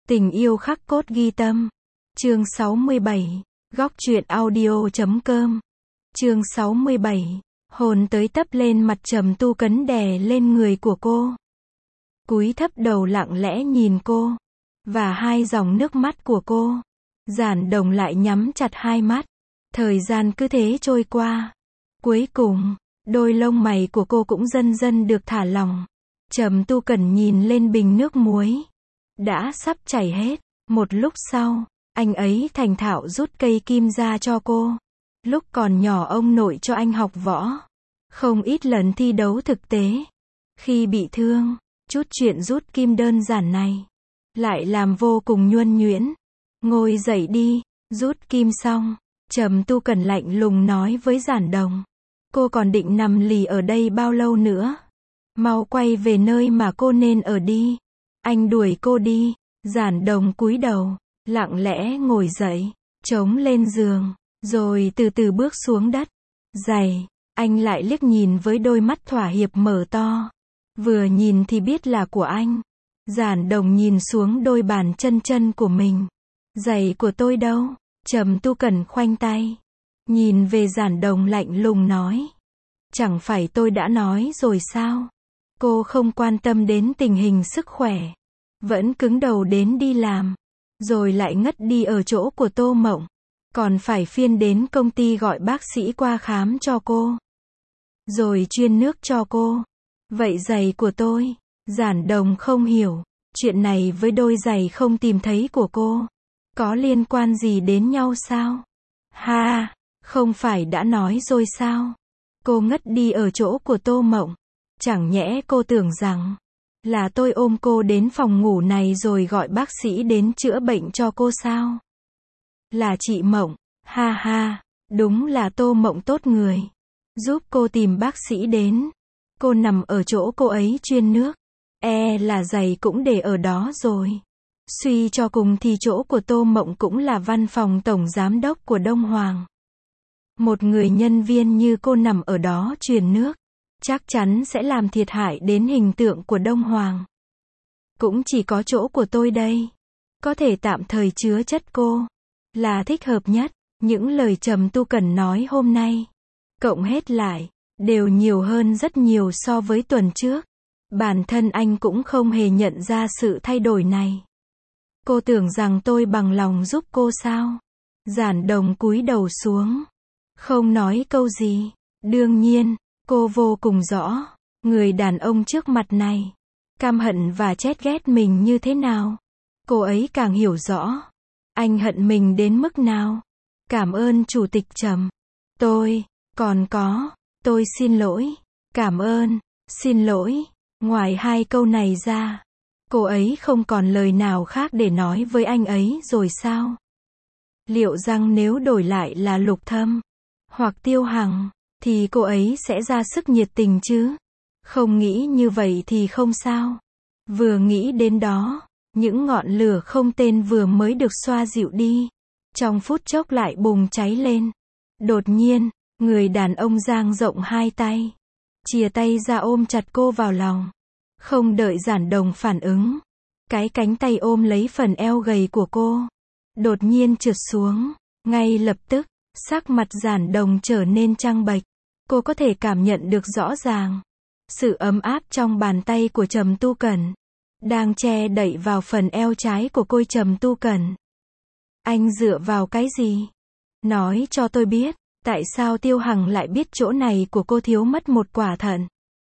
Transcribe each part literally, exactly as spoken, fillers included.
Tình yêu khắc cốt ghi tâm. Chương sáu mươi bảy. Góc truyện audio chấm com. Chương sáu mươi bảy. Hồn tới tấp lên mặt Trầm Tu Cấn đè lên người của cô. Cúi thấp đầu lặng lẽ nhìn cô. Và hai dòng nước mắt của cô. Giản Đồng lại nhắm chặt hai mắt. Thời gian cứ thế trôi qua. Cuối cùng, đôi lông mày của cô cũng dần dần được thả lỏng. Trầm Tu Cẩn nhìn lên bình nước muối. Đã sắp chảy hết. Một lúc sau, anh ấy thành thạo rút cây kim ra cho cô. Lúc còn nhỏ ông nội cho anh học võ. Không ít lần thi đấu thực tế. Khi bị thương, chút chuyện rút kim đơn giản này lại làm vô cùng nhuần nhuyễn. Ngồi dậy đi, rút kim xong, Trầm Tu Cẩn lạnh lùng nói với Giản Đồng. Cô còn định nằm lì ở đây bao lâu nữa? Mau quay về nơi mà cô nên ở đi. Anh đuổi cô đi. Giản Đồng cúi đầu, lặng lẽ ngồi dậy, chống lên giường, rồi từ từ bước xuống đất. Giày, anh lại liếc nhìn với đôi mắt thỏa hiệp mở to. Vừa nhìn thì biết là của anh. Giản Đồng nhìn xuống đôi bàn chân chân của mình. Giày của tôi đâu? Trầm Tu Cẩn khoanh tay. Nhìn về Giản Đồng lạnh lùng nói. Chẳng phải tôi đã nói rồi sao? Cô không quan tâm đến tình hình sức khỏe. Vẫn cứng đầu đến đi làm. Rồi lại ngất đi ở chỗ của Tô Mộng. Còn phải phiên đến công ty gọi bác sĩ qua khám cho cô. Rồi chuyên nước cho cô. Vậy giày của tôi? Giản Đồng không hiểu. Chuyện này với đôi giày không tìm thấy của cô. Có liên quan gì đến nhau sao? Ha, không phải đã nói rồi sao? Cô ngất đi ở chỗ của Tô Mộng. Chẳng nhẽ cô tưởng rằng là tôi ôm cô đến phòng ngủ này rồi gọi bác sĩ đến chữa bệnh cho cô sao? Là chị Mộng. Ha ha, đúng là Tô Mộng tốt người. Giúp cô tìm bác sĩ đến. Cô nằm ở chỗ cô ấy chuyên nước. E là giày cũng để ở đó rồi. Suy cho cùng thì chỗ của Tô Mộng cũng là văn phòng tổng giám đốc của Đông Hoàng. Một người nhân viên như cô nằm ở đó truyền nước, chắc chắn sẽ làm thiệt hại đến hình tượng của Đông Hoàng. Cũng chỉ có chỗ của tôi đây. Có thể tạm thời chứa chất cô. Là thích hợp nhất. Những lời Trầm Tu Cẩn nói hôm nay. Cộng hết lại. Đều nhiều hơn rất nhiều so với tuần trước. Bản thân anh cũng không hề nhận ra sự thay đổi này. Cô tưởng rằng tôi bằng lòng giúp cô sao? Giản Đồng cúi đầu xuống. Không nói câu gì. Đương nhiên, cô vô cùng rõ. Người đàn ông trước mặt này. Căm hận và chét ghét mình như thế nào. Cô ấy càng hiểu rõ. Anh hận mình đến mức nào. Cảm ơn Chủ tịch Trầm. Tôi, còn có, tôi xin lỗi. Cảm ơn, xin lỗi. Ngoài hai câu này ra, cô ấy không còn lời nào khác để nói với anh ấy rồi sao? Liệu rằng nếu đổi lại là Lục Thâm, hoặc Tiêu Hằng, thì cô ấy sẽ ra sức nhiệt tình chứ? Không nghĩ như vậy thì không sao. Vừa nghĩ đến đó, những ngọn lửa không tên vừa mới được xoa dịu đi, trong phút chốc lại bùng cháy lên. Đột nhiên, người đàn ông dang rộng hai tay, chìa tay ra ôm chặt cô vào lòng. Không đợi Giản Đồng phản ứng, cái cánh tay ôm lấy phần eo gầy của cô, đột nhiên trượt xuống. Ngay lập tức, sắc mặt Giản Đồng trở nên trắng bệch. Cô có thể cảm nhận được rõ ràng sự ấm áp trong bàn tay của Trầm Tu Cẩn, đang che đậy vào phần eo trái của cô. Trầm Tu Cẩn, anh dựa vào cái gì? Nói cho tôi biết, tại sao Tiêu Hằng lại biết chỗ này của cô thiếu mất một quả thận?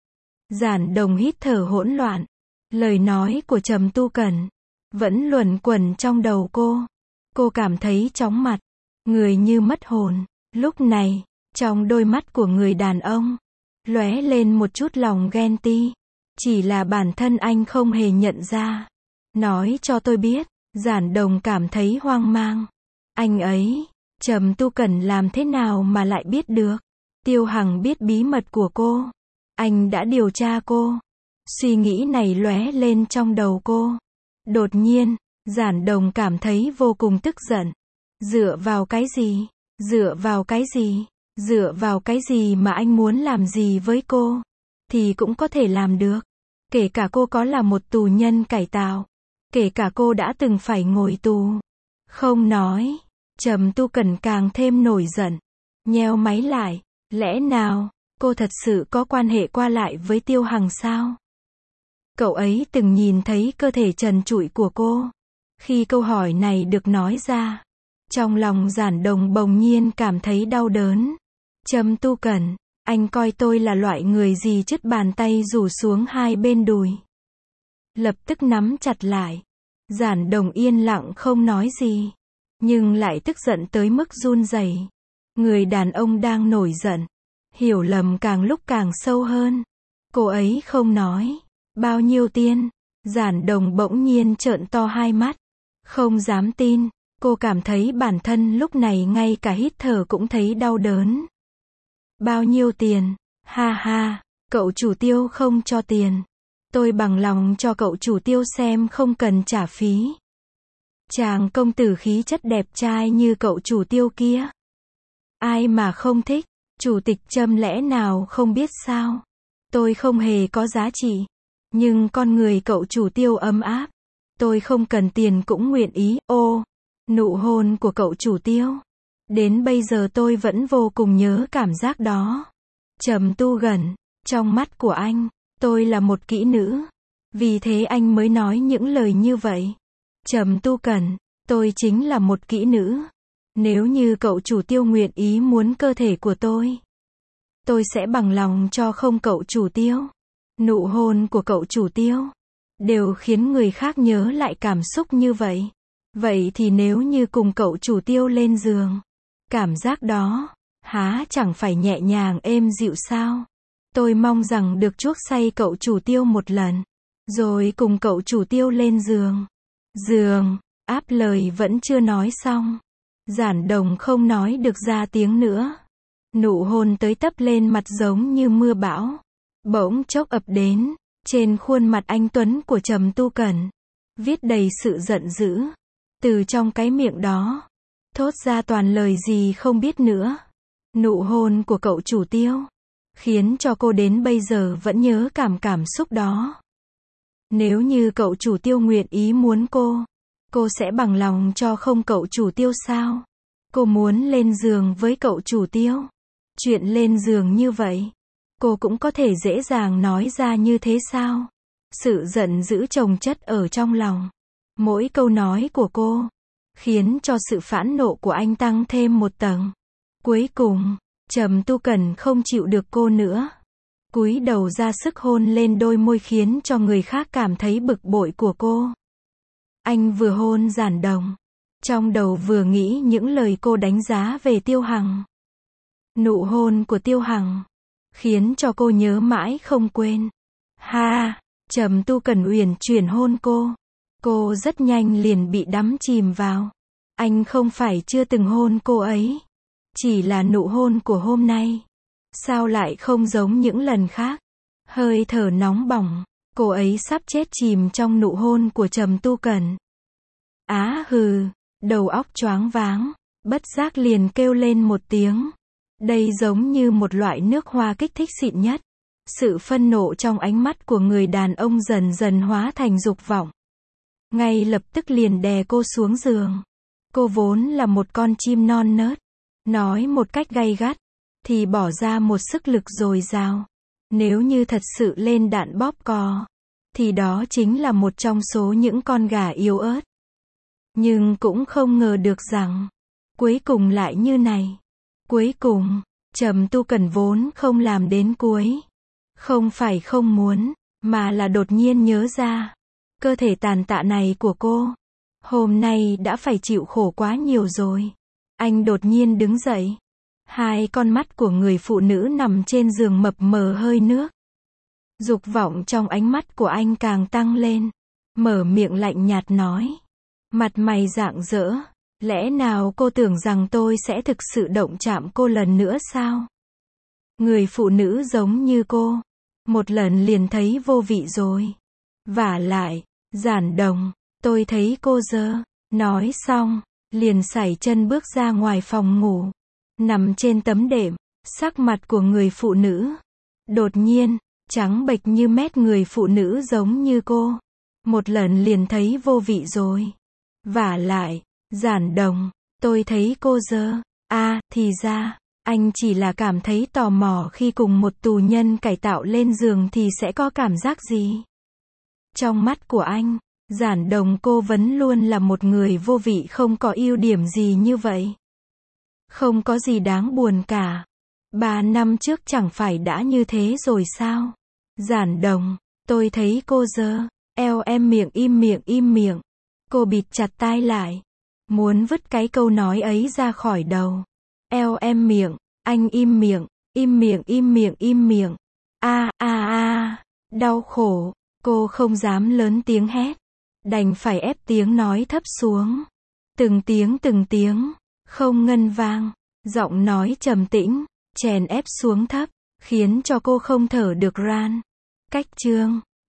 Giản Đồng hít thở hỗn loạn. Lời nói của Trầm Tu Cẩn vẫn luẩn quẩn trong đầu cô. Cô cảm thấy chóng mặt, người như mất hồn. Lúc này, trong đôi mắt của người đàn ông lóe lên một chút lòng ghen tị. Chỉ là bản thân anh không hề nhận ra. Nói cho tôi biết. Giản Đồng cảm thấy hoang mang. Anh ấy, Trầm Tu Cẩn làm thế nào mà lại biết được? Tiêu Hằng biết bí mật của cô. Anh đã điều tra cô. Suy nghĩ này lóe lên trong đầu cô. Đột nhiên, Giản Đồng cảm thấy vô cùng tức giận. Dựa vào cái gì? Dựa vào cái gì? Dựa vào cái gì mà anh muốn làm gì với cô? Thì cũng có thể làm được. Kể cả cô có là một tù nhân cải tạo. Kể cả cô đã từng phải ngồi tù. Không nói. Trầm Tu Cần càng thêm nổi giận. Nheo máy lại. Lẽ nào, cô thật sự có quan hệ qua lại với Tiêu Hằng sao? Cậu ấy từng nhìn thấy cơ thể trần trụi của cô. Khi câu hỏi này được nói ra, trong lòng Giản Đồng bỗng nhiên cảm thấy đau đớn. Trầm Tu Cần, anh coi tôi là loại người gì? Chứt bàn tay rủ xuống hai bên đùi. Lập tức nắm chặt lại. Giản Đồng yên lặng không nói gì. Nhưng lại tức giận tới mức run rẩy. Người đàn ông đang nổi giận. Hiểu lầm càng lúc càng sâu hơn. Cô ấy không nói. Bao nhiêu tiền? Giản Đồng bỗng nhiên trợn to hai mắt. Không dám tin. Cô cảm thấy bản thân lúc này ngay cả hít thở cũng thấy đau đớn. Bao nhiêu tiền? Ha ha, cậu chủ Tiêu không cho tiền. Tôi bằng lòng cho cậu chủ Tiêu xem không cần trả phí. Chàng công tử khí chất đẹp trai như cậu chủ Tiêu kia. Ai mà không thích? Chủ tịch Trâm lẽ nào không biết sao? Tôi không hề có giá trị. Nhưng con người cậu chủ Tiêu ấm áp. Tôi không cần tiền cũng nguyện ý. Ô, nụ hôn của cậu chủ Tiêu. Đến bây giờ tôi vẫn vô cùng nhớ cảm giác đó. Trầm Tu Gần, trong mắt của anh, tôi là một kỹ nữ. Vì thế anh mới nói những lời như vậy. Trầm Tu Cần, tôi chính là một kỹ nữ. Nếu như cậu chủ Tiêu nguyện ý muốn cơ thể của tôi, tôi sẽ bằng lòng cho không cậu chủ Tiêu. Nụ hôn của cậu chủ Tiêu đều khiến người khác nhớ lại cảm xúc như vậy. Vậy thì nếu như cùng cậu chủ Tiêu lên giường, cảm giác đó, há chẳng phải nhẹ nhàng êm dịu sao? Tôi mong rằng được chuốc say cậu chủ Tiêu một lần, rồi cùng cậu chủ Tiêu lên giường. Giường, áp lời vẫn chưa nói xong. Giản Đồng không nói được ra tiếng nữa. Nụ hôn tới tấp lên mặt giống như mưa bão. Bỗng chốc ập đến, trên khuôn mặt anh tuấn của Trầm Tu Cần, viết đầy sự giận dữ. Từ trong cái miệng đó, thốt ra toàn lời gì không biết nữa. Nụ hôn của cậu chủ Tiêu, khiến cho cô đến bây giờ vẫn nhớ cảm cảm xúc đó. Nếu như cậu chủ Tiêu nguyện ý muốn cô, cô sẽ bằng lòng cho không cậu chủ Tiêu sao? Cô muốn lên giường với cậu chủ Tiêu. Chuyện lên giường như vậy, cô cũng có thể dễ dàng nói ra như thế sao? Sự giận dữ chồng chất ở trong lòng. Mỗi câu nói của cô, khiến cho sự phẫn nộ của anh tăng thêm một tầng. Cuối cùng, Trầm Tu Cần không chịu được cô nữa. Cúi đầu ra sức hôn lên đôi môi khiến cho người khác cảm thấy bực bội của cô. Anh vừa hôn Giản Đồng, trong đầu vừa nghĩ những lời cô đánh giá về Tiêu Hằng. Nụ hôn của Tiêu Hằng, khiến cho cô nhớ mãi không quên. Ha, Trầm Tu Cần uyển chuyển hôn cô. Cô rất nhanh liền bị đắm chìm vào. Anh không phải chưa từng hôn cô ấy. Chỉ là nụ hôn của hôm nay, sao lại không giống những lần khác? Hơi thở nóng bỏng, cô ấy sắp chết chìm trong nụ hôn của Trầm Tu Cần. Á hừ, đầu óc choáng váng, bất giác liền kêu lên một tiếng. Đây giống như một loại nước hoa kích thích xịn nhất. Sự phân nộ trong ánh mắt của người đàn ông dần dần hóa thành dục vọng. Ngay lập tức liền đè cô xuống giường. Cô vốn là một con chim non nớt. Nói một cách gay gắt, thì bỏ ra một sức lực dồi dào. Nếu như thật sự lên đạn bóp cò, thì đó chính là một trong số những con gà yếu ớt. Nhưng cũng không ngờ được rằng, cuối cùng lại như này. Cuối cùng, Trầm Tu Cần vốn không làm đến cuối. Không phải không muốn, mà là đột nhiên nhớ ra. Cơ thể tàn tạ này của cô, hôm nay đã phải chịu khổ quá nhiều rồi. Anh đột nhiên đứng dậy. Hai con mắt của người phụ nữ nằm trên giường mập mờ hơi nước. Dục vọng trong ánh mắt của anh càng tăng lên. Mở miệng lạnh nhạt nói. Mặt mày rạng rỡ. Lẽ nào cô tưởng rằng tôi sẽ thực sự động chạm cô lần nữa sao? Người phụ nữ giống như cô, một lần liền thấy vô vị rồi. Vả lại, Giản Đồng, tôi thấy cô dơ. Nói xong, liền sải chân bước ra ngoài phòng ngủ. Nằm trên tấm đệm, sắc mặt của người phụ nữ đột nhiên trắng bệch như mét. Người phụ nữ giống như cô, Một lần liền thấy vô vị rồi. Vả lại, Giản Đồng, tôi thấy cô dơ. À, thì ra, anh chỉ là cảm thấy tò mò khi cùng một tù nhân cải tạo lên giường thì sẽ có cảm giác gì. Trong mắt của anh, Giản Đồng cô vẫn luôn là một người vô vị không có ưu điểm gì như vậy. Không có gì đáng buồn cả. Ba năm trước chẳng phải đã như thế rồi sao? Giản Đồng, tôi thấy cô dơ. Eo em miệng im miệng im miệng. Cô bịt chặt tai lại. Muốn vứt cái câu nói ấy ra khỏi đầu. Eo em miệng, anh im miệng, im miệng im miệng im miệng. A a a, đau khổ. Cô không dám lớn tiếng hét. Đành phải ép tiếng nói thấp xuống. Từng tiếng từng tiếng, không ngân vang. Giọng nói trầm tĩnh, chèn ép xuống thấp, khiến cho cô không thở được ran. Cách chương